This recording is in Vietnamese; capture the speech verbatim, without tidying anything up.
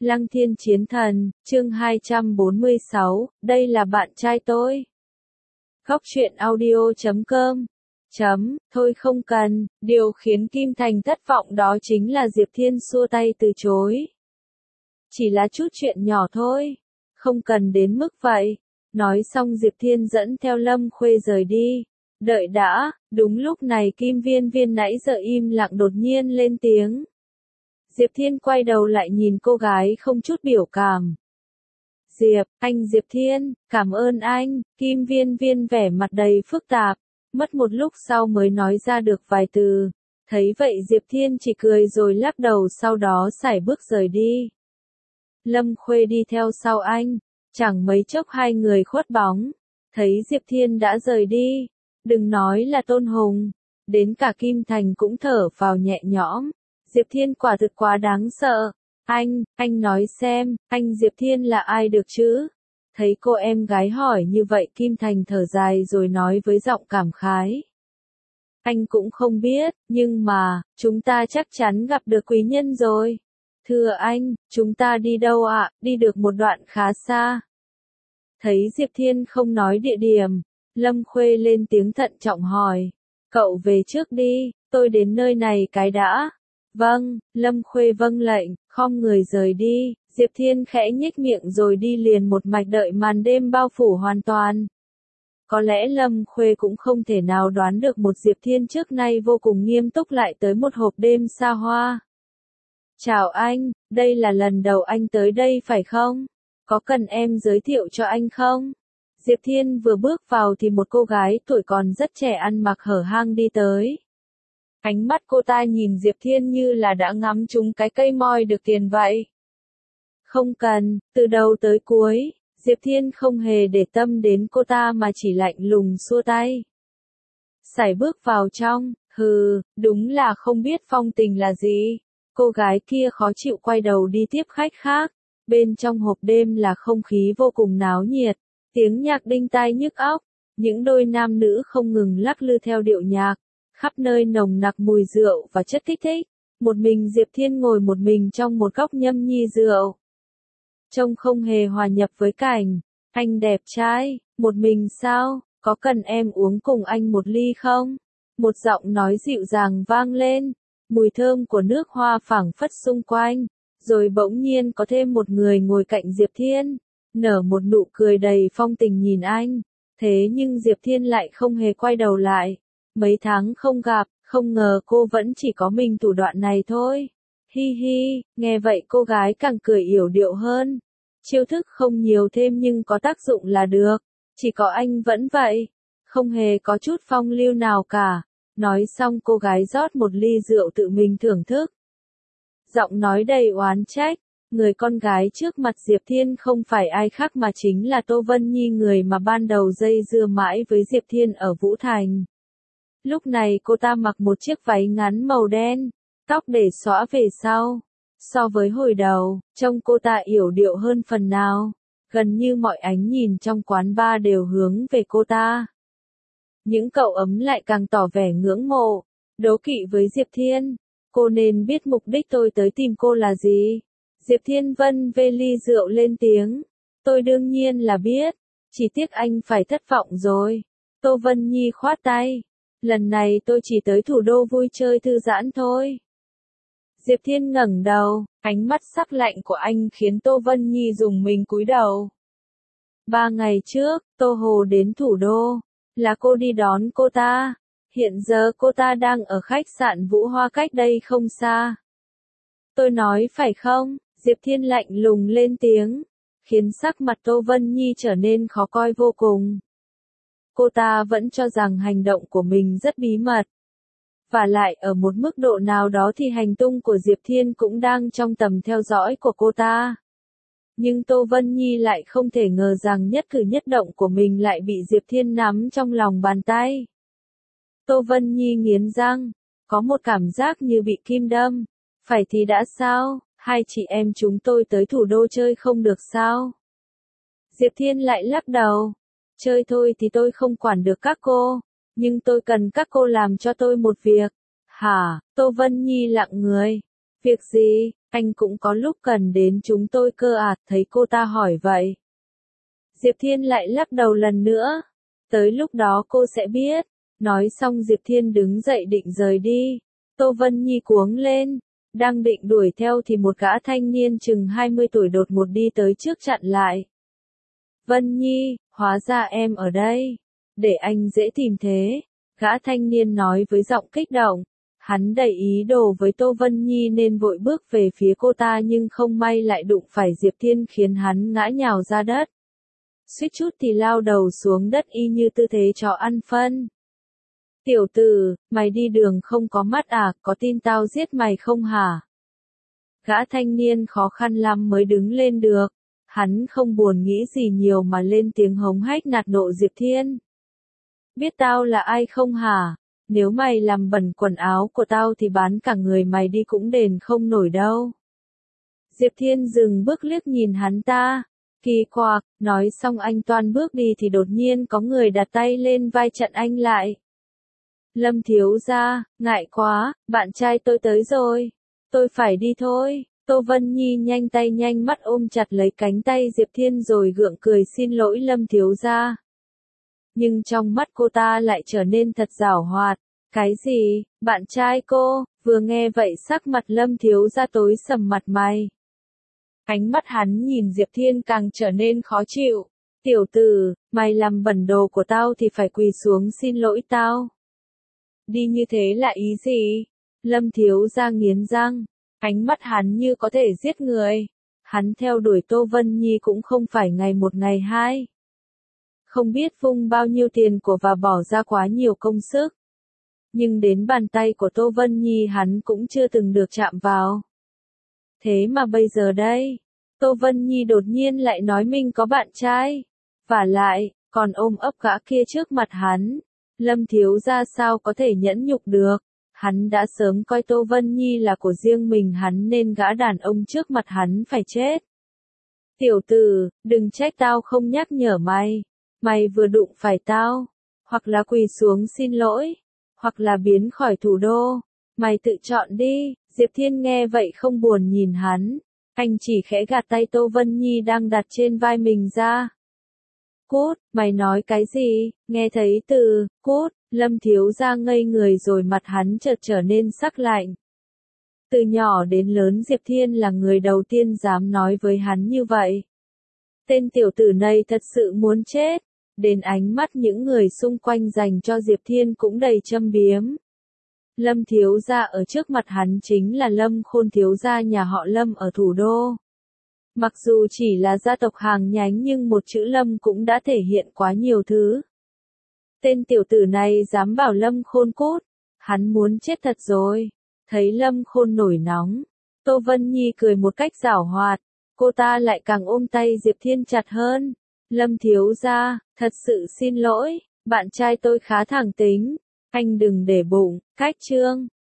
Lăng Thiên Chiến Thần, chương hai trăm bốn mươi sáu, đây là bạn trai tôi. Góc truyện audio chấm com. Chấm, thôi không cần, điều khiến Kim Thành thất vọng đó chính là Diệp Thiên xua tay từ chối. Chỉ là chút chuyện nhỏ thôi, không cần đến mức vậy. Nói xong Diệp Thiên dẫn theo Lâm Khuê rời đi. Đợi đã, đúng lúc này Kim Viên Viên nãy giờ im lặng đột nhiên lên tiếng. Diệp Thiên quay đầu lại nhìn cô gái không chút biểu cảm. Diệp, anh Diệp Thiên, cảm ơn anh, Kim Viên Viên vẻ mặt đầy phức tạp, mất một lúc sau mới nói ra được vài từ. Thấy vậy Diệp Thiên chỉ cười rồi lắc đầu sau đó sải bước rời đi. Lâm Khuê đi theo sau anh, chẳng mấy chốc hai người khuất bóng. Thấy Diệp Thiên đã rời đi, đừng nói là Tôn Hùng, đến cả Kim Thành cũng thở phào nhẹ nhõm. Diệp Thiên quả thực quá đáng sợ. Anh, anh nói xem, anh Diệp Thiên là ai được chứ? Thấy cô em gái hỏi như vậy Kim Thành thở dài rồi nói với giọng cảm khái. Anh cũng không biết, nhưng mà, chúng ta chắc chắn gặp được quý nhân rồi. Thưa anh, chúng ta đi đâu ạ? À? Đi được một đoạn khá xa. Thấy Diệp Thiên không nói địa điểm, Lâm Khuê lên tiếng thận trọng hỏi. Cậu về trước đi, tôi đến nơi này cái đã. Vâng, Lâm Khuê vâng lệnh, khom người rời đi, Diệp Thiên khẽ nhếch miệng rồi đi liền một mạch đợi màn đêm bao phủ hoàn toàn. Có lẽ Lâm Khuê cũng không thể nào đoán được một Diệp Thiên trước nay vô cùng nghiêm túc lại tới một hộp đêm xa hoa. Chào anh, đây là lần đầu anh tới đây phải không? Có cần em giới thiệu cho anh không? Diệp Thiên vừa bước vào thì một cô gái tuổi còn rất trẻ ăn mặc hở hang đi tới. Ánh mắt cô ta nhìn Diệp Thiên như là đã ngắm trúng cái cây moi được tiền vậy. Không cần, từ đầu tới cuối, Diệp Thiên không hề để tâm đến cô ta mà chỉ lạnh lùng xua tay. Sải bước vào trong, hừ, đúng là không biết phong tình là gì. Cô gái kia khó chịu quay đầu đi tiếp khách khác. Bên trong hộp đêm là không khí vô cùng náo nhiệt, tiếng nhạc đinh tai nhức óc, những đôi nam nữ không ngừng lắc lư theo điệu nhạc. Khắp nơi nồng nặc mùi rượu và chất kích thích, một mình Diệp Thiên ngồi một mình trong một góc nhâm nhi rượu. Trông không hề hòa nhập với cảnh, anh đẹp trai, một mình sao, có cần em uống cùng anh một ly không? Một giọng nói dịu dàng vang lên, mùi thơm của nước hoa phảng phất xung quanh, rồi bỗng nhiên có thêm một người ngồi cạnh Diệp Thiên, nở một nụ cười đầy phong tình nhìn anh, thế nhưng Diệp Thiên lại không hề quay đầu lại. Mấy tháng không gặp, không ngờ cô vẫn chỉ có mình thủ đoạn này thôi. Hi hi, nghe vậy cô gái càng cười yểu điệu hơn. Chiêu thức không nhiều thêm nhưng có tác dụng là được. Chỉ có anh vẫn vậy. Không hề có chút phong lưu nào cả. Nói xong cô gái rót một ly rượu tự mình thưởng thức. Giọng nói đầy oán trách. Người con gái trước mặt Diệp Thiên không phải ai khác mà chính là Tô Vân Nhi, người mà ban đầu dây dưa mãi với Diệp Thiên ở Vũ Thành. Lúc này cô ta mặc một chiếc váy ngắn màu đen, tóc để xõa về sau. So với hồi đầu, trông cô ta yểu điệu hơn phần nào. Gần như mọi ánh nhìn trong quán bar đều hướng về cô ta. Những cậu ấm lại càng tỏ vẻ ngưỡng mộ, đố kỵ với Diệp Thiên. Cô nên biết mục đích tôi tới tìm cô là gì. Diệp Thiên vân vê ly rượu lên tiếng. Tôi đương nhiên là biết, chỉ tiếc anh phải thất vọng rồi. Tô Vân Nhi khoát tay. Lần này tôi chỉ tới thủ đô vui chơi thư giãn thôi. Diệp Thiên ngẩng đầu, ánh mắt sắc lạnh của anh khiến Tô Vân Nhi rùng mình cúi đầu. Ba ngày trước, Tô Hồ đến thủ đô, là cô đi đón cô ta. Hiện giờ cô ta đang ở khách sạn Vũ Hoa cách đây không xa. Tôi nói phải không? Diệp Thiên lạnh lùng lên tiếng, khiến sắc mặt Tô Vân Nhi trở nên khó coi vô cùng. Cô ta vẫn cho rằng hành động của mình rất bí mật. Và lại ở một mức độ nào đó thì hành tung của Diệp Thiên cũng đang trong tầm theo dõi của cô ta. Nhưng Tô Vân Nhi lại không thể ngờ rằng nhất cử nhất động của mình lại bị Diệp Thiên nắm trong lòng bàn tay. Tô Vân Nhi nghiến răng, có một cảm giác như bị kim đâm. Phải thì đã sao, hai chị em chúng tôi tới thủ đô chơi không được sao? Diệp Thiên lại lắc đầu. Chơi thôi thì tôi không quản được các cô, nhưng tôi cần các cô làm cho tôi một việc. Hả? Tô Vân Nhi lặng người. Việc gì, anh cũng có lúc cần đến chúng tôi cơ à, thấy cô ta hỏi vậy. Diệp Thiên lại lắc đầu lần nữa. Tới lúc đó cô sẽ biết. Nói xong Diệp Thiên đứng dậy định rời đi. Tô Vân Nhi cuống lên. Đang định đuổi theo thì một gã thanh niên chừng hai mươi tuổi đột ngột đi tới trước chặn lại. Vân Nhi, hóa ra em ở đây. Để anh dễ tìm thế. Gã thanh niên nói với giọng kích động. Hắn đầy ý đồ với Tô Vân Nhi nên vội bước về phía cô ta nhưng không may lại đụng phải Diệp Thiên khiến hắn ngã nhào ra đất. Suýt chút thì lao đầu xuống đất y như tư thế chó ăn phân. Tiểu tử, mày đi đường không có mắt à, có tin tao giết mày không hả? Gã thanh niên khó khăn lắm mới đứng lên được. Hắn không buồn nghĩ gì nhiều mà lên tiếng hống hách nạt nộ Diệp Thiên. Biết tao là ai không hả? Nếu mày làm bẩn quần áo của tao thì bán cả người mày đi cũng đền không nổi đâu. Diệp Thiên dừng bước liếc nhìn hắn ta. Kỳ quặc, nói xong anh toan bước đi thì đột nhiên có người đặt tay lên vai chặn anh lại. Lâm thiếu gia, ngại quá, bạn trai tôi tới rồi. Tôi phải đi thôi. Tô Vân Nhi nhanh tay nhanh mắt ôm chặt lấy cánh tay Diệp Thiên rồi gượng cười xin lỗi Lâm thiếu gia. Nhưng trong mắt cô ta lại trở nên thật giảo hoạt. Cái gì, bạn trai cô? Vừa nghe vậy sắc mặt Lâm thiếu gia tối sầm mặt mày. Ánh mắt hắn nhìn Diệp Thiên càng trở nên khó chịu. Tiểu tử, mày làm bẩn đồ của tao thì phải quỳ xuống xin lỗi tao. Đi như thế là ý gì? Lâm thiếu gia nghiến răng. Ánh mắt hắn như có thể giết người. Hắn theo đuổi Tô Vân Nhi cũng không phải ngày một ngày hai. Không biết vung bao nhiêu tiền của và bỏ ra quá nhiều công sức. Nhưng đến bàn tay của Tô Vân Nhi hắn cũng chưa từng được chạm vào. Thế mà bây giờ đây, Tô Vân Nhi đột nhiên lại nói mình có bạn trai. Và lại, còn ôm ấp gã kia trước mặt hắn. Lâm thiếu gia sao có thể nhẫn nhục được. Hắn đã sớm coi Tô Vân Nhi là của riêng mình hắn nên gã đàn ông trước mặt hắn phải chết. Tiểu tử, đừng trách tao không nhắc nhở mày. Mày vừa đụng phải tao. Hoặc là quỳ xuống xin lỗi. Hoặc là biến khỏi thủ đô. Mày tự chọn đi. Diệp Thiên nghe vậy không buồn nhìn hắn. Anh chỉ khẽ gạt tay Tô Vân Nhi đang đặt trên vai mình ra. Cút, mày nói cái gì? Nghe thấy từ, cút, Lâm thiếu gia ngây người rồi mặt hắn chợt trở nên sắc lạnh. Từ nhỏ đến lớn Diệp Thiên là người đầu tiên dám nói với hắn như vậy. Tên tiểu tử này thật sự muốn chết. Đến ánh mắt những người xung quanh dành cho Diệp Thiên cũng đầy châm biếm. Lâm thiếu gia ở trước mặt hắn chính là Lâm Khôn thiếu gia nhà họ Lâm ở thủ đô. Mặc dù chỉ là gia tộc hàng nhánh nhưng một chữ Lâm cũng đã thể hiện quá nhiều thứ. Tên tiểu tử này dám bảo Lâm Khôn cút, hắn muốn chết thật rồi. Thấy Lâm Khôn nổi nóng, Tô Vân Nhi cười một cách giảo hoạt, cô ta lại càng ôm tay Diệp Thiên chặt hơn. Lâm thiếu gia, thật sự xin lỗi, bạn trai tôi khá thẳng tính, anh đừng để bụng, cách chương.